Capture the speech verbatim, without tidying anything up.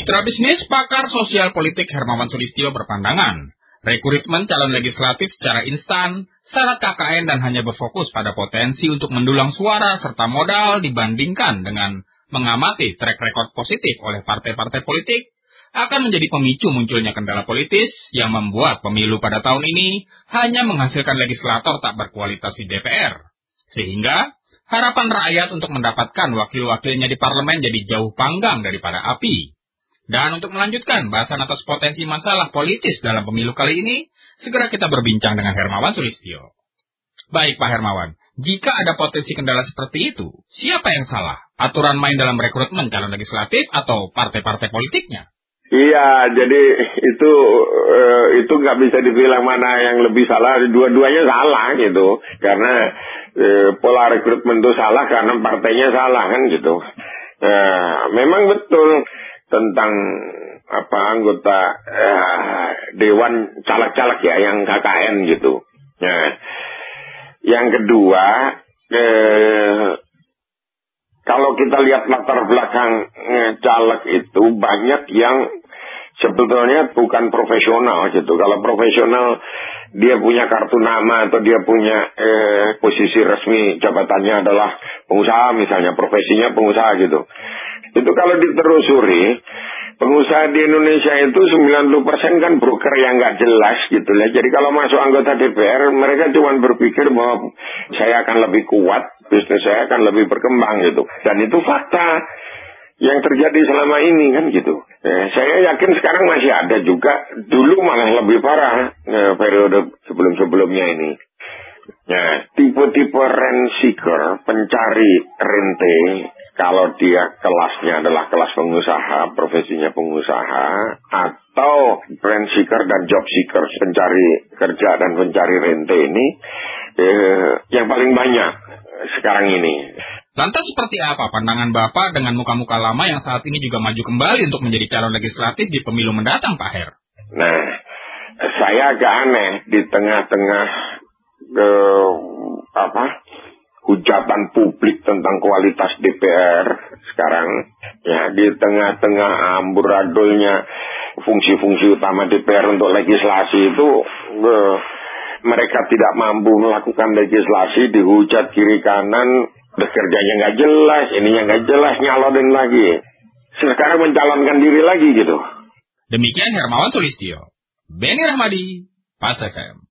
Mitra bisnis pakar sosial politik Hermawan Sulistyo berpandangan, rekrutmen calon legislatif secara instan, syarat K K N dan hanya berfokus pada potensi untuk mendulang suara serta modal dibandingkan dengan mengamati track record positif oleh partai-partai politik, akan menjadi pemicu munculnya kendala politis yang membuat pemilu pada tahun ini hanya menghasilkan legislator tak berkualitas di D P R. Sehingga harapan rakyat untuk mendapatkan wakil-wakilnya di parlemen jadi jauh panggang daripada api. Dan untuk melanjutkan bahasan atas potensi masalah politis dalam pemilu kali ini, segera kita berbincang dengan Hermawan Sulistyo. Baik Pak Hermawan, jika ada potensi kendala seperti itu, siapa yang salah? Aturan main dalam rekrutmen calon legislatif atau partai-partai politiknya? Iya, jadi itu uh, itu nggak bisa dibilang mana yang lebih salah, dua-duanya salah gitu. Karena uh, pola rekrutmen itu salah karena partainya salah kan gitu. Uh, memang betul tentang apa anggota uh, dewan caleg-caleg ya yang K K N gitu. Nah, yang kedua, uh, kalau kita lihat latar belakang uh, caleg itu banyak yang sebetulnya bukan profesional gitu. Kalau profesional dia punya kartu nama atau dia punya eh, posisi resmi jabatannya adalah pengusaha misalnya, profesinya pengusaha gitu. Itu kalau ditelusuri, pengusaha di Indonesia itu sembilan puluh persen kan broker yang nggak jelas gitu ya. Jadi kalau masuk anggota D P R, mereka cuma berpikir bahwa saya akan lebih kuat, bisnis saya akan lebih berkembang gitu. Dan itu fakta yang terjadi selama ini kan gitu. Eh, saya yakin sekarang masih ada juga, dulu malah lebih parah eh, periode sebelum-sebelumnya ini. Nah, tipe-tipe rent seeker, pencari rente, kalau dia kelasnya adalah kelas pengusaha, profesinya pengusaha, atau rent seeker dan job seeker, pencari kerja dan pencari rente ini, eh, yang paling banyak sekarang ini. Lantas seperti apa pandangan Bapak dengan muka-muka lama yang saat ini juga maju kembali untuk menjadi calon legislatif di pemilu mendatang, Pak Her? Nah, saya agak aneh di tengah-tengah eh, apa hujatan publik tentang kualitas D P R sekarang, ya di tengah-tengah amburadulnya fungsi-fungsi utama D P R untuk legislasi itu, eh, mereka tidak mampu melakukan legislasi, dihujat kiri kanan. Bekerjanya nggak jelas, ininya nggak jelas, nyalonin lagi. Sekarang mencalonkan diri lagi gitu. Demikian Hermawan Sulistyo. Beni Rahmadi, Pas F M.